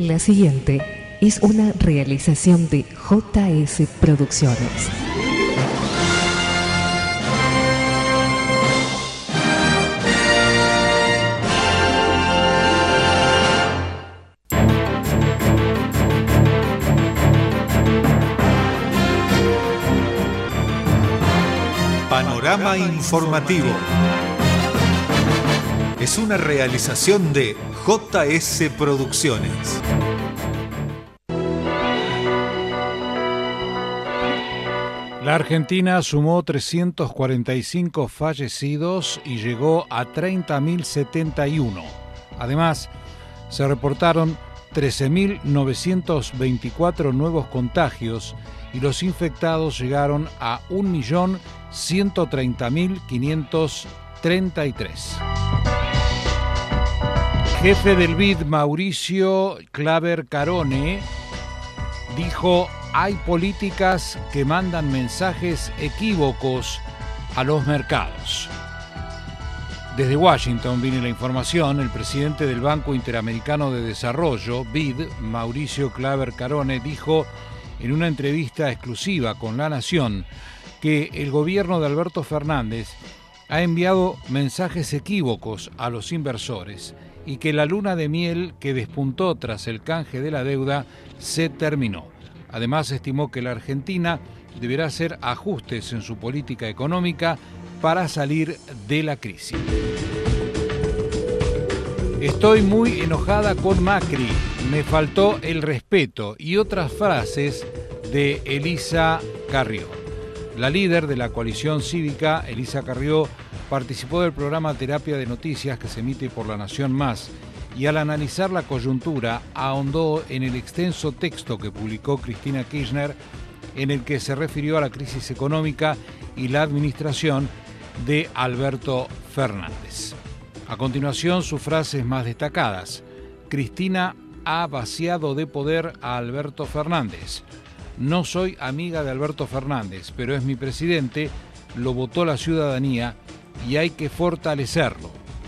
La siguiente es una realización de JS Producciones. Panorama informativo. Es una realización de JS Producciones. La Argentina sumó 345 fallecidos y llegó a 30.071. Además, se reportaron 13.924 nuevos contagios y los infectados llegaron a 1.130.533. Jefe del BID, Mauricio Claver Carone, dijo: hay políticas que mandan mensajes equívocos a los mercados. Desde Washington viene la información. El presidente del Banco Interamericano de Desarrollo, BID, Mauricio Claver Carone, dijo en una entrevista exclusiva con La Nación que el gobierno de Alberto Fernández ha enviado mensajes equívocos a los inversores y que la luna de miel que despuntó tras el canje de la deuda se terminó. Además, estimó que la Argentina deberá hacer ajustes en su política económica para salir de la crisis. Estoy muy enojada con Macri, me faltó el respeto, y otras frases de Elisa Carrió. La líder de la coalición cívica, Elisa Carrió, participó del programa Terapia de Noticias que se emite por La Nación Más, y al analizar la coyuntura ahondó en el extenso texto que publicó Cristina Kirchner, en el que se refirió a la crisis económica y la administración de Alberto Fernández. A continuación, sus frases más destacadas. Cristina ha vaciado de poder a Alberto Fernández. No soy amiga de Alberto Fernández, pero es mi presidente, lo votó la ciudadanía y hay que fortalecerlo.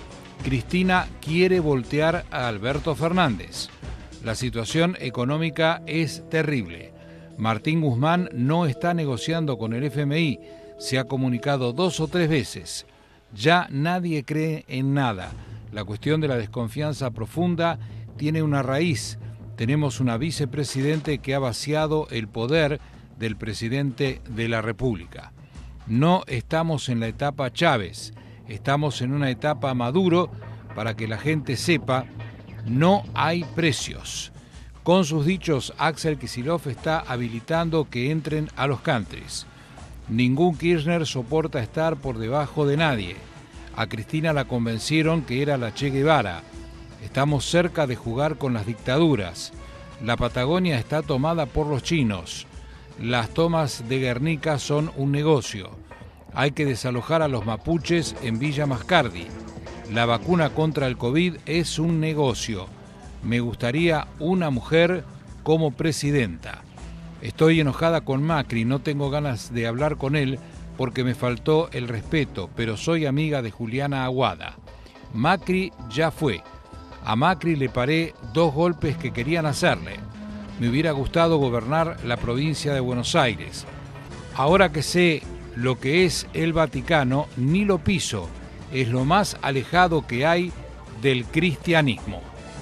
Cristina quiere voltear a Alberto Fernández. La situación económica es terrible. Martín Guzmán no está negociando con el FMI. Se ha comunicado 2 o 3 veces. Ya nadie cree en nada. La cuestión de la desconfianza profunda tiene una raíz. Tenemos una vicepresidente que ha vaciado el poder del presidente de la República. No estamos en la etapa Chávez. Estamos en una etapa Maduro. Para que la gente sepa, no hay precios. Con sus dichos, Axel Kicillof está habilitando que entren a los countries. Ningún Kirchner soporta estar por debajo de nadie. A Cristina la convencieron que era la Che Guevara. Estamos cerca de jugar con las dictaduras. La Patagonia está tomada por los chinos. Las tomas de Guernica son un negocio. Hay que desalojar a los mapuches en Villa Mascardi. La vacuna contra el COVID es un negocio. Me gustaría una mujer como presidenta. Estoy enojada con Macri, no tengo ganas de hablar con él porque me faltó el respeto, pero soy amiga de Juliana Aguada. Macri ya fue. A Macri le paré 2 golpes que querían hacerle. Me hubiera gustado gobernar la provincia de Buenos Aires. Ahora que sé lo que es el Vaticano, ni lo piso. Es lo más alejado que hay del cristianismo.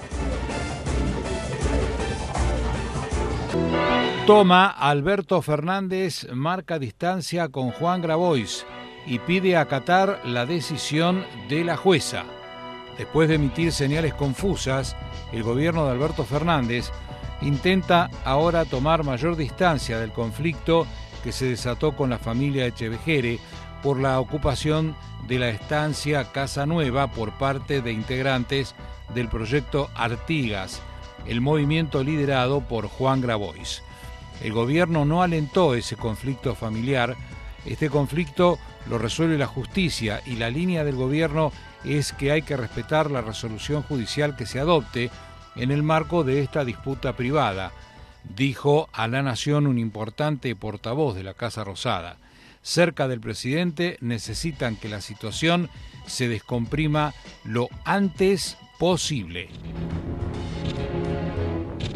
Toma, Alberto Fernández marca distancia con Juan Grabois y pide acatar la decisión de la jueza. Después de emitir señales confusas, el gobierno de Alberto Fernández intenta ahora tomar mayor distancia del conflicto que se desató con la familia Echevejere por la ocupación de la estancia Casa Nueva por parte de integrantes del proyecto Artigas, el movimiento liderado por Juan Grabois. El gobierno no alentó ese conflicto familiar. Este conflicto lo resuelve la justicia y la línea del gobierno es que hay que respetar la resolución judicial que se adopte en el marco de esta disputa privada, dijo a La Nación un importante portavoz de la Casa Rosada. Cerca del presidente necesitan que la situación se descomprima lo antes posible.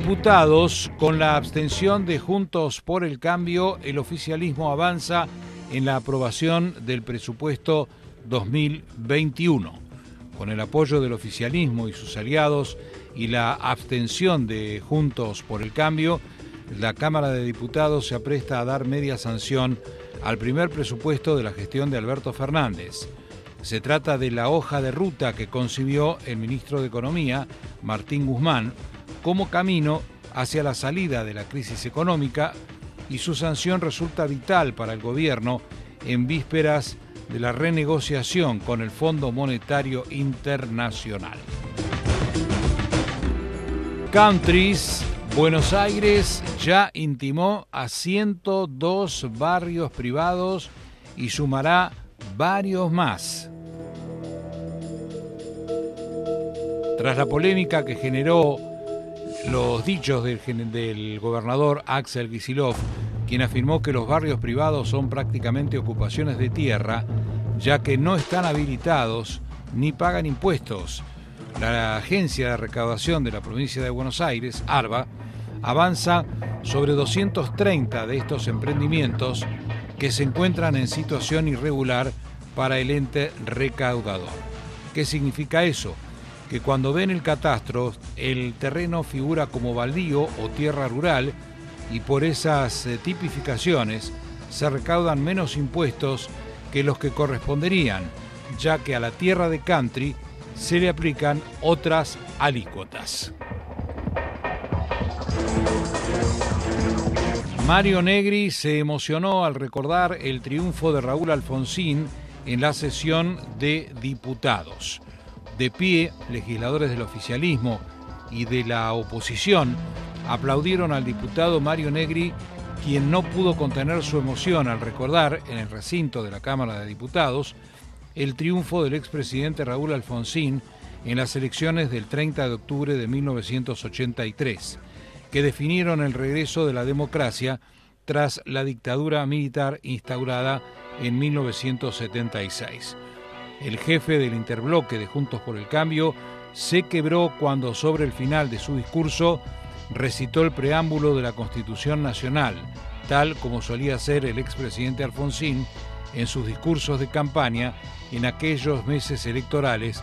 Diputados, con la abstención de Juntos por el Cambio, el oficialismo avanza en la aprobación del presupuesto 2021. Con el apoyo del oficialismo y sus aliados y la abstención de Juntos por el Cambio, la Cámara de Diputados se apresta a dar media sanción al primer presupuesto de la gestión de Alberto Fernández. Se trata de la hoja de ruta que concibió el ministro de Economía, Martín Guzmán, como camino hacia la salida de la crisis económica, y su sanción resulta vital para el gobierno en vísperas de la renegociación con el Fondo Monetario Internacional. Countries, Buenos Aires ya intimó a 102 barrios privados y sumará varios más. Tras la polémica que generó los dichos del gobernador Axel Kicillof, quien afirmó que los barrios privados son prácticamente ocupaciones de tierra, ya que no están habilitados ni pagan impuestos, la Agencia de Recaudación de la Provincia de Buenos Aires, ARBA, avanza sobre 230 de estos emprendimientos que se encuentran en situación irregular para el ente recaudador. ¿Qué significa eso? Que cuando ven el catastro, el terreno figura como baldío o tierra rural, y por esas tipificaciones se recaudan menos impuestos que los que corresponderían, ya que a la tierra de country se le aplican otras alícuotas. Mario Negri se emocionó al recordar el triunfo de Raúl Alfonsín en la sesión de diputados. De pie, legisladores del oficialismo y de la oposición aplaudieron al diputado Mario Negri, quien no pudo contener su emoción al recordar en el recinto de la Cámara de Diputados el triunfo del expresidente Raúl Alfonsín en las elecciones del 30 de octubre de 1983, que definieron el regreso de la democracia tras la dictadura militar instaurada en 1976. El jefe del interbloque de Juntos por el Cambio se quebró cuando, sobre el final de su discurso, recitó el preámbulo de la Constitución Nacional, tal como solía hacer el expresidente Alfonsín en sus discursos de campaña en aquellos meses electorales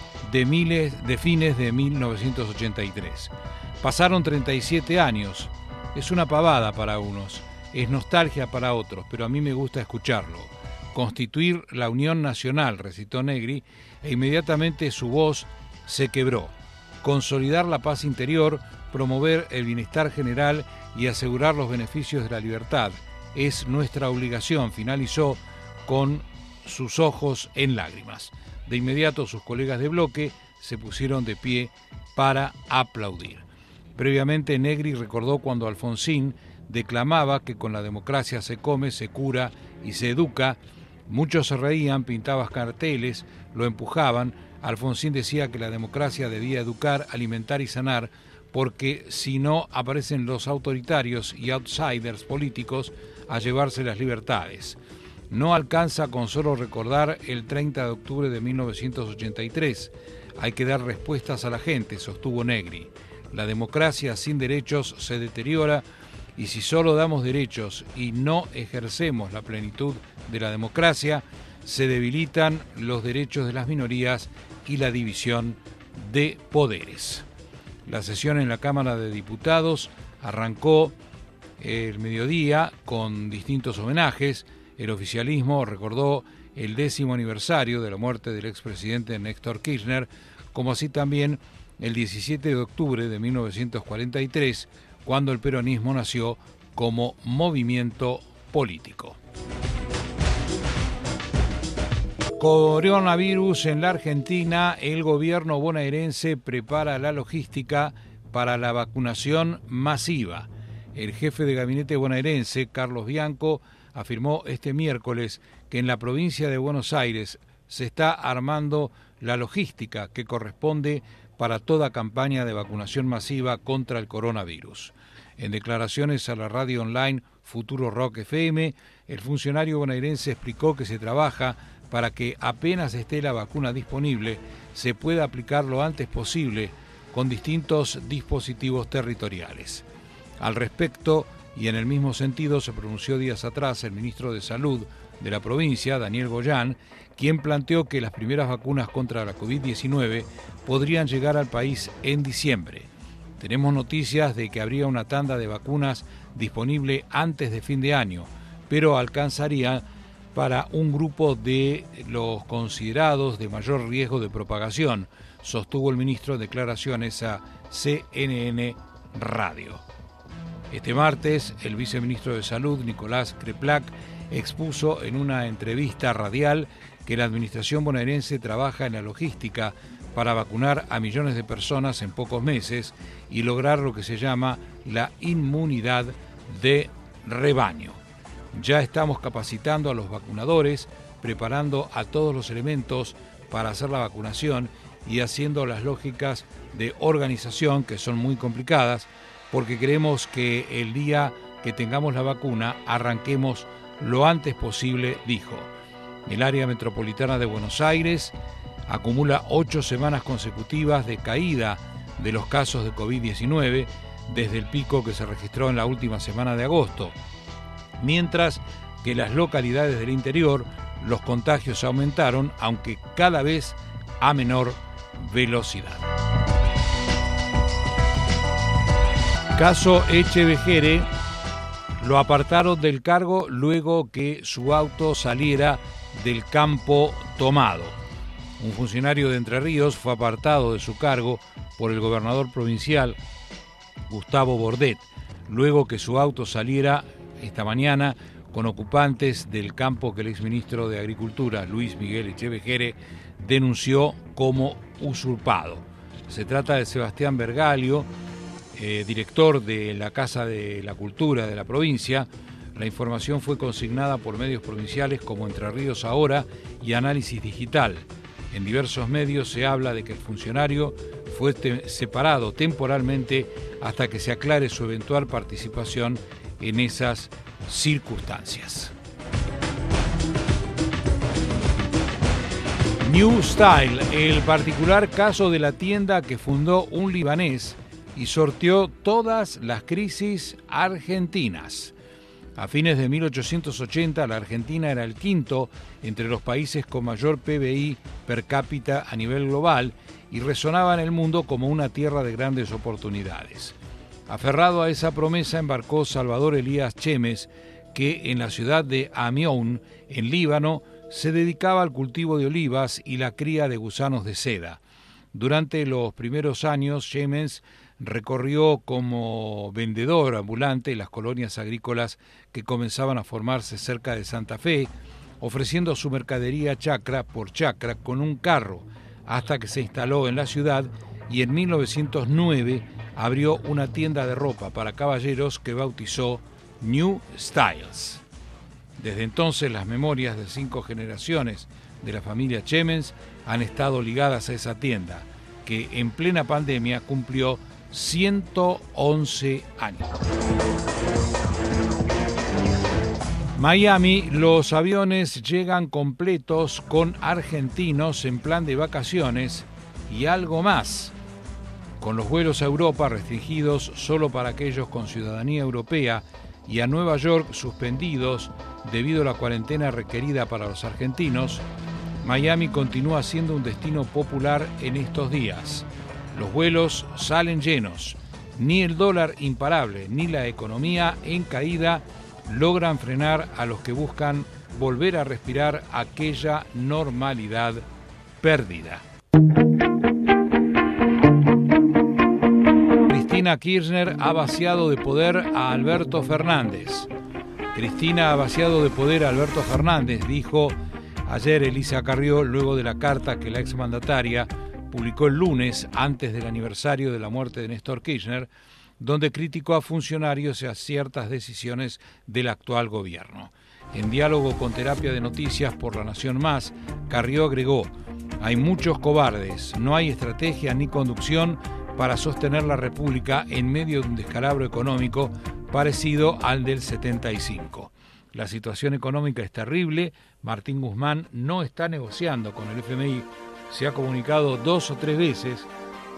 de fines de 1983. Pasaron 37 años. Es una pavada para unos, es nostalgia para otros, pero a mí me gusta escucharlo. Constituir la Unión Nacional, recitó Negri, e inmediatamente su voz se quebró. Consolidar la paz interior, promover el bienestar general y asegurar los beneficios de la libertad es nuestra obligación, finalizó con sus ojos en lágrimas. De inmediato sus colegas de bloque se pusieron de pie para aplaudir. Previamente Negri recordó cuando Alfonsín declamaba que con la democracia se come, se cura y se educa. Muchos se reían, pintaban carteles, lo empujaban. Alfonsín decía que la democracia debía educar, alimentar y sanar, porque si no aparecen los autoritarios y outsiders políticos a llevarse las libertades. No alcanza con solo recordar el 30 de octubre de 1983. Hay que dar respuestas a la gente, sostuvo Negri. La democracia sin derechos se deteriora, y si solo damos derechos y no ejercemos la plenitud de la democracia, se debilitan los derechos de las minorías y la división de poderes. La sesión en la Cámara de Diputados arrancó el mediodía con distintos homenajes. El oficialismo recordó el 10º aniversario de la muerte del expresidente Néstor Kirchner, como así también el 17 de octubre de 1943, cuando el peronismo nació como movimiento político. Coronavirus en la Argentina. El gobierno bonaerense prepara la logística para la vacunación masiva. El jefe de gabinete bonaerense, Carlos Bianco, afirmó este miércoles que en la provincia de Buenos Aires se está armando la logística que corresponde para toda campaña de vacunación masiva contra el coronavirus. En declaraciones a la radio online Futuro Rock FM, el funcionario bonaerense explicó que se trabaja para que apenas esté la vacuna disponible, se pueda aplicar lo antes posible, con distintos dispositivos territoriales. Al respecto, y en el mismo sentido, se pronunció días atrás el ministro de Salud de la provincia, Daniel Goyán, quien planteó que las primeras vacunas contra la COVID-19 podrían llegar al país en diciembre. Tenemos noticias de que habría una tanda de vacunas disponible antes de fin de año, pero alcanzaría para un grupo de los considerados de mayor riesgo de propagación, sostuvo el ministro en declaraciones a CNN Radio. Este martes, el viceministro de Salud, Nicolás Kreplak, expuso en una entrevista radial que la administración bonaerense trabaja en la logística para vacunar a millones de personas en pocos meses y lograr lo que se llama la inmunidad de rebaño. Ya estamos capacitando a los vacunadores, preparando a todos los elementos para hacer la vacunación y haciendo las lógicas de organización, que son muy complicadas, porque queremos que el día que tengamos la vacuna arranquemos lo antes posible, dijo. El área metropolitana de Buenos Aires acumula 8 semanas consecutivas de caída de los casos de COVID-19 desde el pico que se registró en la última semana de agosto, mientras que en las localidades del interior los contagios aumentaron, aunque cada vez a menor velocidad. Caso Echevejere, lo apartaron del cargo luego que su auto saliera del campo tomado. Un funcionario de Entre Ríos fue apartado de su cargo por el gobernador provincial, Gustavo Bordet, luego que su auto saliera esta mañana con ocupantes del campo que el exministro de Agricultura, Luis Miguel Echevejere, denunció como usurpado. Se trata de Sebastián Bergalio, director de la Casa de la Cultura de la provincia. La información fue consignada por medios provinciales como Entre Ríos Ahora y Análisis Digital. En diversos medios se habla de que el funcionario fue separado temporalmente hasta que se aclare su eventual participación en esas circunstancias. New Style, el particular caso de la tienda que fundó un libanés y sorteó todas las crisis argentinas. A fines de 1880, la Argentina era el quinto entre los países con mayor PBI per cápita a nivel global y resonaba en el mundo como una tierra de grandes oportunidades. Aferrado a esa promesa embarcó Salvador Elías Chemes, que en la ciudad de Amión, en Líbano, se dedicaba al cultivo de olivas y la cría de gusanos de seda. Durante los primeros años, Chemes recorrió como vendedor ambulante las colonias agrícolas que comenzaban a formarse cerca de Santa Fe, ofreciendo su mercadería chacra por chacra con un carro, hasta que se instaló en la ciudad y en 1909 abrió una tienda de ropa para caballeros que bautizó New Styles. Desde entonces las memorias de 5 generaciones de la familia Chemes han estado ligadas a esa tienda, que en plena pandemia cumplió 111 años. Miami, los aviones llegan completos con argentinos en plan de vacaciones y algo más. Con los vuelos a Europa restringidos solo para aquellos con ciudadanía europea y a Nueva York suspendidos debido a la cuarentena requerida para los argentinos, Miami continúa siendo un destino popular en estos días. Los vuelos salen llenos. Ni el dólar imparable ni la economía en caída logran frenar a los que buscan volver a respirar aquella normalidad perdida. Cristina Kirchner ha vaciado de poder a Alberto Fernández. Cristina ha vaciado de poder a Alberto Fernández, dijo ayer Elisa Carrió, luego de la carta que la exmandataria publicó el lunes, antes del aniversario de la muerte de Néstor Kirchner, donde criticó a funcionarios y a ciertas decisiones del actual gobierno. En diálogo con Terapia de Noticias por La Nación Más, Carrió agregó: hay muchos cobardes, no hay estrategia ni conducción para sostener la República en medio de un descalabro económico parecido al del 75. La situación económica es terrible, Martín Guzmán no está negociando con el FMI, se ha comunicado 2 o 3 veces,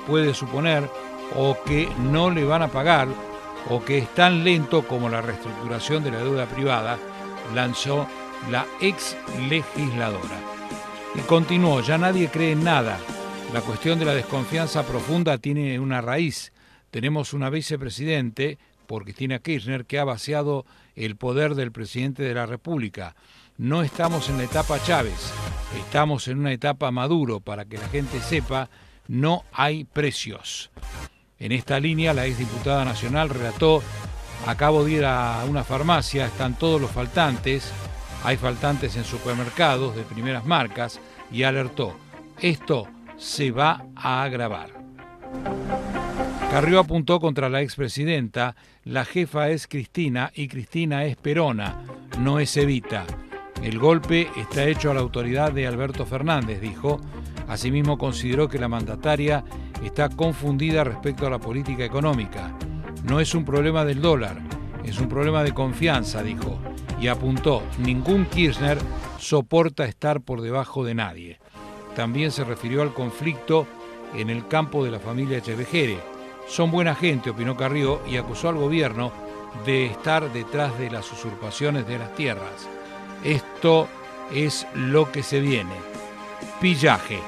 puede suponer, o que no le van a pagar, o que es tan lento como la reestructuración de la deuda privada, lanzó la ex legisladora. Y continuó: ya nadie cree en nada. La cuestión de la desconfianza profunda tiene una raíz. Tenemos una vicepresidente, por Cristina Kirchner, que ha vaciado el poder del presidente de la República. No estamos en la etapa Chávez, estamos en una etapa Maduro. Para que la gente sepa, no hay precios. En esta línea, la exdiputada nacional relató: acabo de ir a una farmacia, están todos los faltantes, hay faltantes en supermercados de primeras marcas, y alertó: esto se va a agravar. Carrió apuntó contra la expresidenta: la jefa es Cristina y Cristina es Perona, no es Evita. El golpe está hecho a la autoridad de Alberto Fernández, dijo. Asimismo, consideró que la mandataria está confundida respecto a la política económica. No es un problema del dólar, es un problema de confianza, dijo. Y apuntó: ningún Kirchner soporta estar por debajo de nadie. También se refirió al conflicto en el campo de la familia Echevejere. Son buena gente, opinó Carrió, y acusó al gobierno de estar detrás de las usurpaciones de las tierras. Esto es lo que se viene. Pillaje.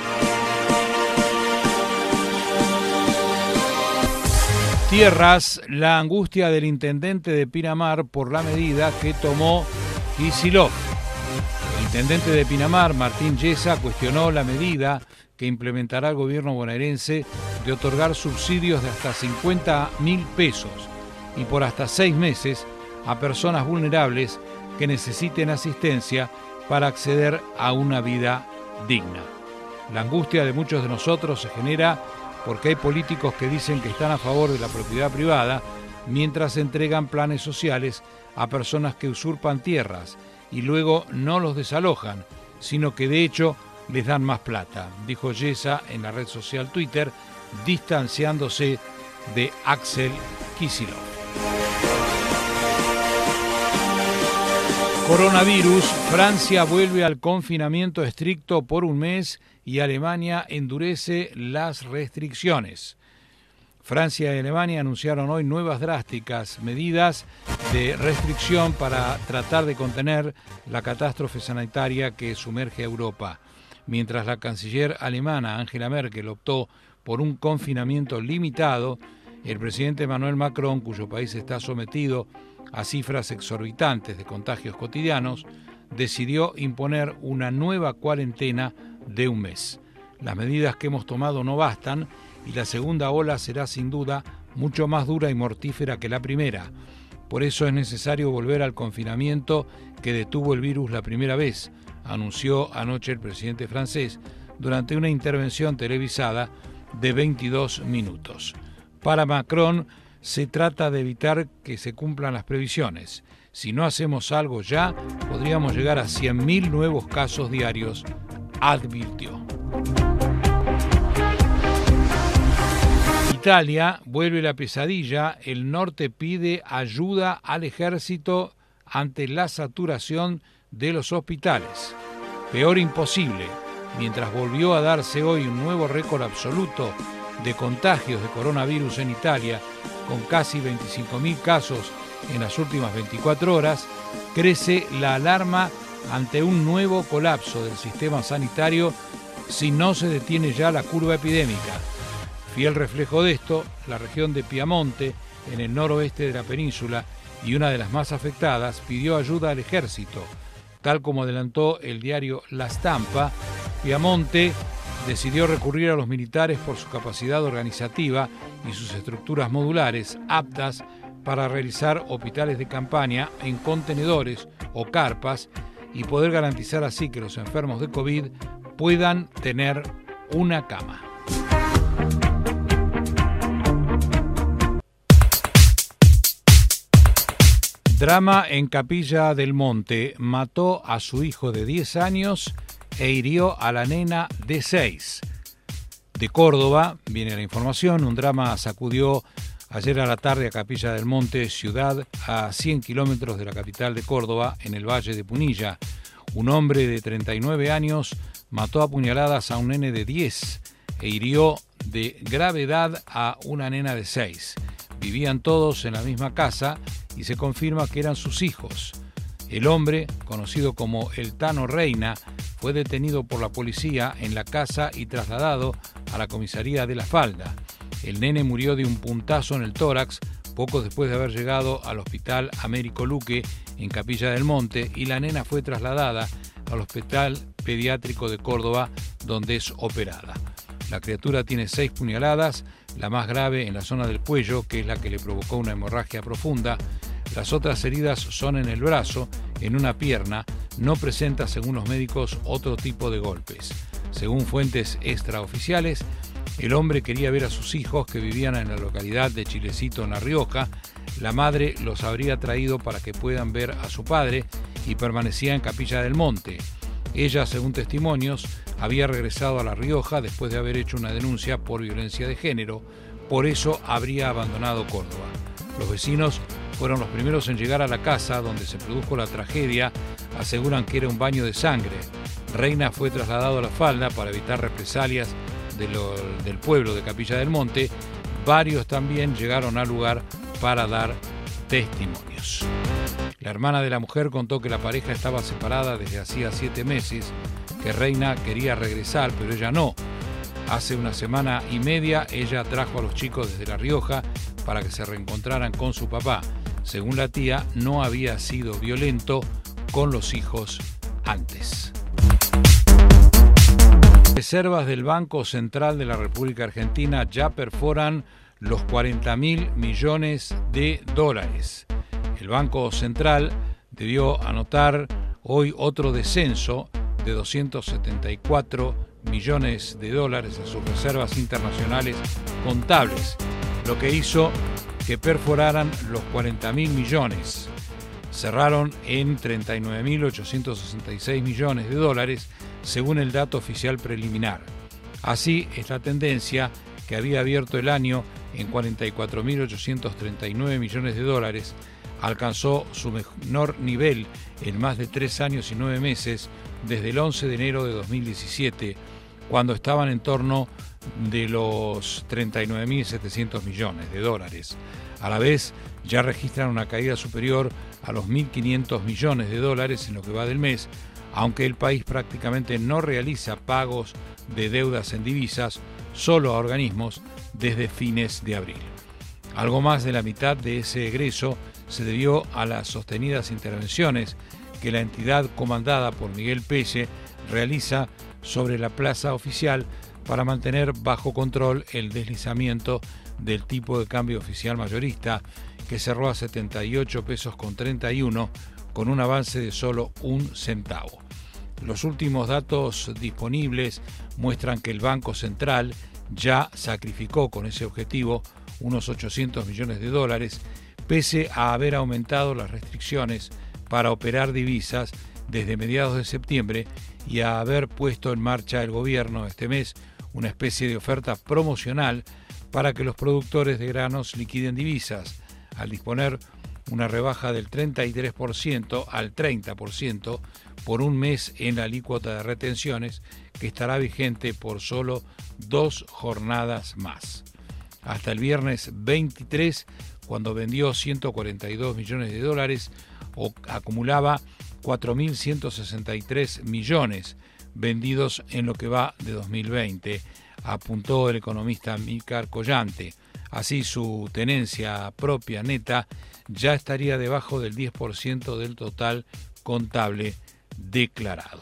Tierras, la angustia del intendente de Pinamar por la medida que tomó Kicillof. El intendente de Pinamar, Martín Yesa, cuestionó la medida que implementará el gobierno bonaerense de otorgar subsidios de hasta 50.000 pesos y por hasta 6 meses a personas vulnerables que necesiten asistencia para acceder a una vida digna. La angustia de muchos de nosotros se genera porque hay políticos que dicen que están a favor de la propiedad privada mientras entregan planes sociales a personas que usurpan tierras y luego no los desalojan, sino que de hecho les dan más plata, dijo Yesa en la red social Twitter, distanciándose de Axel Kicillof. Coronavirus, Francia vuelve al confinamiento estricto por un mes y Alemania endurece las restricciones. Francia y Alemania anunciaron hoy nuevas drásticas medidas de restricción para tratar de contener la catástrofe sanitaria que sumerge a Europa. Mientras la canciller alemana Angela Merkel optó por un confinamiento limitado, el presidente Emmanuel Macron, cuyo país está sometido a cifras exorbitantes de contagios cotidianos, decidió imponer una nueva cuarentena de un mes. Las medidas que hemos tomado no bastan y la segunda ola será sin duda mucho más dura y mortífera que la primera. Por eso es necesario volver al confinamiento que detuvo el virus la primera vez, anunció anoche el presidente francés durante una intervención televisada de 22 minutos. Para Macron, se trata de evitar que se cumplan las previsiones. Si no hacemos algo ya, podríamos llegar a 100.000 nuevos casos diarios, advirtió. Italia vuelve la pesadilla. El norte pide ayuda al ejército ante la saturación de los hospitales. Peor imposible. Mientras volvió a darse hoy un nuevo récord absoluto de contagios de coronavirus en Italia, con casi 25.000 casos en las últimas 24 horas, crece la alarma ante un nuevo colapso del sistema sanitario si no se detiene ya la curva epidémica. Fiel reflejo de esto, la región de Piamonte, en el noroeste de la península y una de las más afectadas, pidió ayuda al ejército. Tal como adelantó el diario La Stampa, Piamonte decidió recurrir a los militares por su capacidad organizativa y sus estructuras modulares aptas para realizar hospitales de campaña en contenedores o carpas y poder garantizar así que los enfermos de COVID puedan tener una cama. Drama en Capilla del Monte. Mató a su hijo de 10 años e hirió a la nena de 6. De Córdoba viene la información. Un drama sacudió ayer a la tarde a Capilla del Monte, ciudad a 100 kilómetros de la capital de Córdoba, en el Valle de Punilla. Un hombre de 39 años mató a puñaladas a un nene de 10 e hirió de gravedad a una nena de 6. Vivían todos en la misma casa y se confirma que eran sus hijos. El hombre, conocido como el Tano Reina, fue detenido por la policía en la casa y trasladado a la comisaría de La Falda. El nene murió de un puntazo en el tórax poco después de haber llegado al hospital Américo Luque en Capilla del Monte, y la nena fue trasladada al Hospital Pediátrico de Córdoba, donde es operada. La criatura tiene 6 puñaladas, la más grave en la zona del cuello, que es la que le provocó una hemorragia profunda. Las otras heridas son en el brazo, en una pierna. No presenta, según los médicos, otro tipo de golpes. Según fuentes extraoficiales, el hombre quería ver a sus hijos, que vivían en la localidad de Chilecito, en La Rioja. La madre los habría traído para que puedan ver a su padre y permanecía en Capilla del Monte. Ella, según testimonios, había regresado a La Rioja después de haber hecho una denuncia por violencia de género. Por eso habría abandonado Córdoba. Los vecinos fueron los primeros en llegar a la casa donde se produjo la tragedia. Aseguran que era un baño de sangre. Reina fue trasladado a La Falda para evitar represalias del pueblo de Capilla del Monte. Varios también llegaron al lugar para dar testimonios. La hermana de la mujer contó que la pareja estaba separada desde hacía 7 meses, que Reina quería regresar, pero ella no. Hace una semana y media ella trajo a los chicos desde La Rioja para que se reencontraran con su papá. Según la tía, no había sido violento con los hijos antes. Reservas del Banco Central de la República Argentina ya perforan los 40.000 millones de dólares. El Banco Central debió anotar hoy otro descenso de 274 millones de dólares a sus reservas internacionales contables, lo que hizo que perforaran los 40.000 millones. Cerraron en 39.866 millones de dólares, según el dato oficial preliminar. Así, esta tendencia, que había abierto el año en 44.839 millones de dólares, alcanzó su menor nivel en más de 3 años y 9 meses desde el 11 de enero de 2017, cuando estaban en torno de los 39.700 millones de dólares. A la vez, ya registran una caída superior a los 1.500 millones de dólares en lo que va del mes, aunque el país prácticamente no realiza pagos de deudas en divisas, solo a organismos, desde fines de abril. Algo más de la mitad de ese egreso se debió a las sostenidas intervenciones que la entidad comandada por Miguel Pelle realiza sobre la plaza oficial para mantener bajo control el deslizamiento del tipo de cambio oficial mayorista, que cerró a 78 pesos con 31, con un avance de solo 1 centavo. Los últimos datos disponibles muestran que el Banco Central ya sacrificó con ese objetivo unos 800 millones de dólares, pese a haber aumentado las restricciones para operar divisas desde mediados de septiembre y a haber puesto en marcha el gobierno este mes una especie de oferta promocional para que los productores de granos liquiden divisas, al disponer una rebaja del 33% al 30% por un mes en la alícuota de retenciones, que estará vigente por solo 2 jornadas más. Hasta el viernes 23, cuando vendió 142 millones de dólares, acumulaba 4.163 millones vendidos en lo que va de 2020, apuntó el economista Amílcar Collante. Así, su tenencia propia neta ya estaría debajo del 10% del total contable declarado.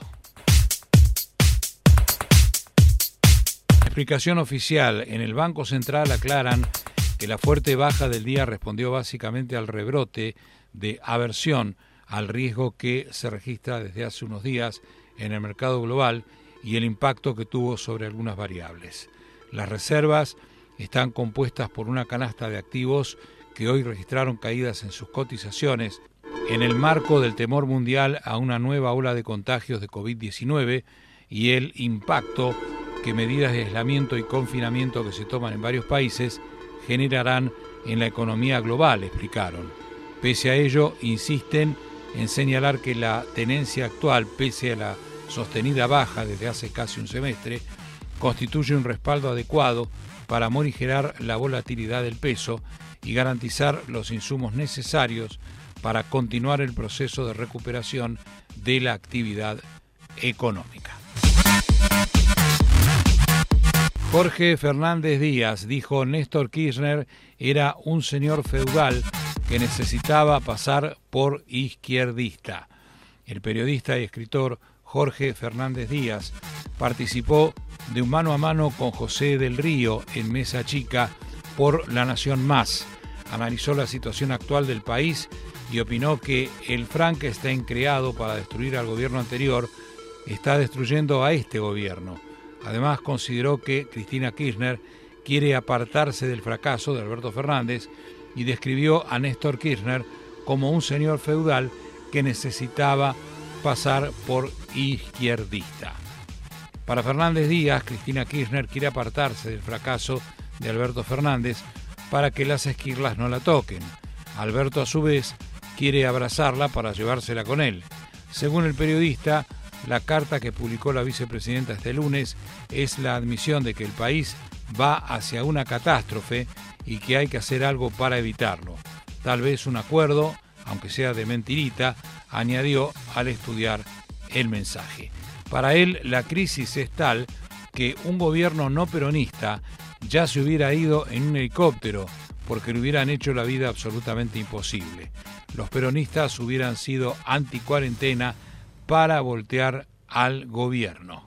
Explicación oficial. En el Banco Central aclaran que la fuerte baja del día respondió básicamente al rebrote de aversión al riesgo que se registra desde hace unos días en el mercado global y el impacto que tuvo sobre algunas variables. Las reservas están compuestas por una canasta de activos que hoy registraron caídas en sus cotizaciones en el marco del temor mundial a una nueva ola de contagios de COVID-19 y el impacto que medidas de aislamiento y confinamiento que se toman en varios países generarán en la economía global, explicaron. Pese a ello, insisten en señalar que la tenencia actual, pese a la sostenida baja desde hace casi un semestre, constituye un respaldo adecuado para morigerar la volatilidad del peso y garantizar los insumos necesarios para continuar el proceso de recuperación de la actividad económica. Jorge Fernández Díaz dijo: Néstor Kirchner era un señor feudal que necesitaba pasar por izquierdista. El periodista y escritor Jorge Fernández Díaz participó de un mano a mano con José del Río en Mesa Chica por La Nación Más. Analizó la situación actual del país y opinó que el Frankenstein creado para destruir al gobierno anterior está destruyendo a este gobierno. Además, consideró que Cristina Kirchner quiere apartarse del fracaso de Alberto Fernández y describió a Néstor Kirchner como un señor feudal que necesitaba pasar por izquierdista. Para Fernández Díaz, Cristina Kirchner quiere apartarse del fracaso de Alberto Fernández para que las esquirlas no la toquen. Alberto, a su vez, quiere abrazarla para llevársela con él. Según el periodista, la carta que publicó la vicepresidenta este lunes es la admisión de que el país va hacia una catástrofe y que hay que hacer algo para evitarlo. Tal vez un acuerdo, aunque sea de mentirita, añadió al estudiar el mensaje. Para él, la crisis es tal que un gobierno no peronista ya se hubiera ido en un helicóptero porque le hubieran hecho la vida absolutamente imposible. Los peronistas hubieran sido anti-cuarentena para voltear al gobierno.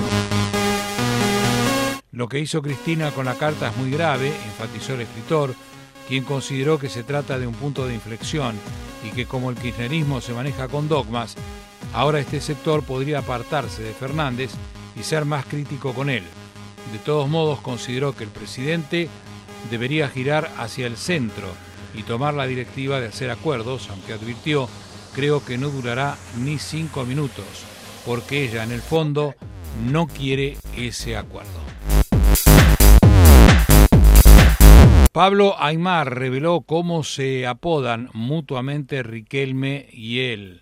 Lo que hizo Cristina con la carta es muy grave, enfatizó el escritor, quien consideró que se trata de un punto de inflexión y que como el kirchnerismo se maneja con dogmas, ahora este sector podría apartarse de Fernández y ser más crítico con él. De todos modos, consideró que el presidente debería girar hacia el centro y tomar la directiva de hacer acuerdos, aunque advirtió: creo que no durará ni 5 minutos, porque ella en el fondo no quiere ese acuerdo. Pablo Aimar reveló cómo se apodan mutuamente Riquelme y él.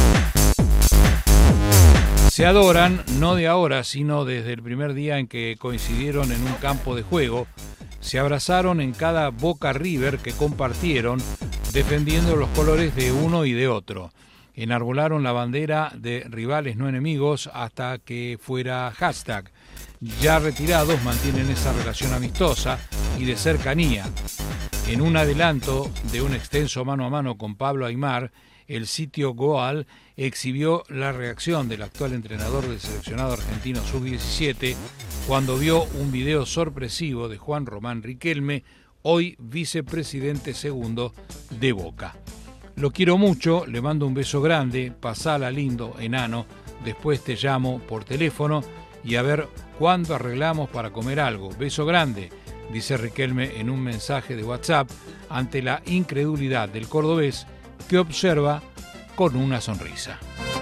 Se adoran no de ahora, sino desde el primer día en que coincidieron en un campo de juego. Se abrazaron en cada Boca River que compartieron, defendiendo los colores de uno y de otro. Enarbolaron la bandera de rivales no enemigos hasta que fuera hashtag. Ya retirados mantienen esa relación amistosa y de cercanía. En un adelanto de un extenso mano a mano con Pablo Aimar, el sitio Goal exhibió la reacción del actual entrenador del seleccionado argentino sub-17 cuando vio un video sorpresivo de Juan Román Riquelme, hoy vicepresidente segundo de Boca. Lo quiero mucho, le mando un beso grande, pasala lindo, enano, después te llamo por teléfono y a ver cuándo arreglamos para comer algo. Beso grande, dice Riquelme en un mensaje de WhatsApp ante la incredulidad del cordobés que observa con una sonrisa.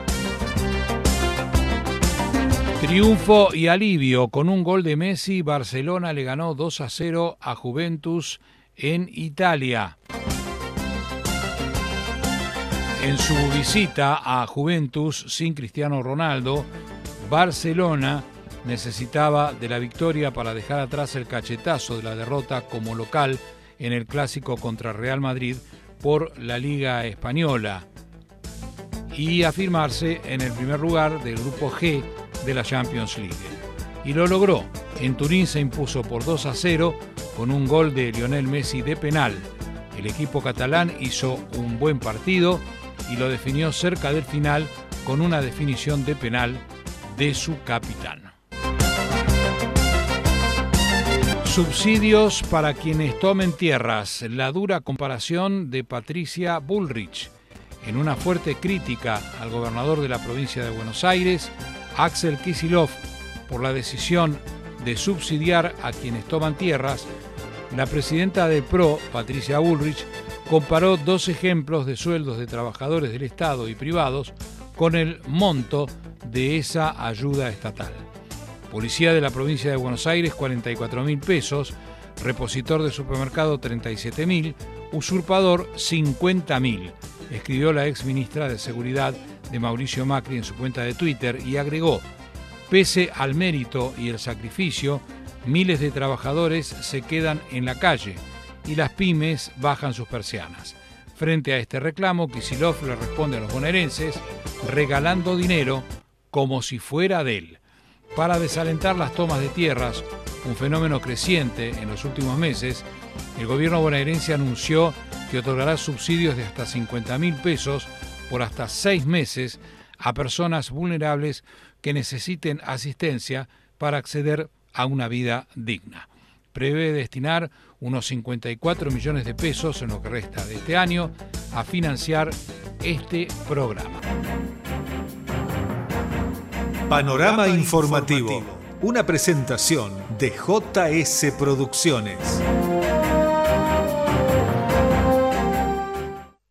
Triunfo y alivio. Con un gol de Messi, Barcelona le ganó 2-0 a Juventus en Italia. En su visita a Juventus sin Cristiano Ronaldo, Barcelona necesitaba de la victoria para dejar atrás el cachetazo de la derrota como local en el clásico contra Real Madrid por la Liga Española y afirmarse en el primer lugar del grupo G de la Champions League. Y lo logró. En Turín se impuso por 2-0 con un gol de Lionel Messi de penal. El equipo catalán hizo un buen partido y lo definió cerca del final con una definición de penal de su capitán. Subsidios para quienes tomen tierras. La dura comparación de Patricia Bullrich. En una fuerte crítica al gobernador de la provincia de Buenos Aires, Axel Kicillof, por la decisión de subsidiar a quienes toman tierras, la presidenta del PRO, Patricia Bullrich, comparó 2 ejemplos de sueldos de trabajadores del Estado y privados con el monto de esa ayuda estatal. Policía de la provincia de Buenos Aires, 44.000 pesos, repositor de supermercado, 37.000, usurpador, 50.000, escribió la ex ministra de Seguridad de Mauricio Macri en su cuenta de Twitter y agregó: Pese al mérito y el sacrificio, miles de trabajadores se quedan en la calle y las pymes bajan sus persianas. Frente a este reclamo, Kicillof le responde a los bonaerenses regalando dinero como si fuera de él. Para desalentar las tomas de tierras, un fenómeno creciente en los últimos meses, el gobierno bonaerense anunció que otorgará subsidios de hasta 50.000 pesos por hasta 6 meses a personas vulnerables que necesiten asistencia para acceder a una vida digna. Prevé destinar unos 54 millones de pesos en lo que resta de este año a financiar este programa. Panorama Informativo, una presentación de JS Producciones.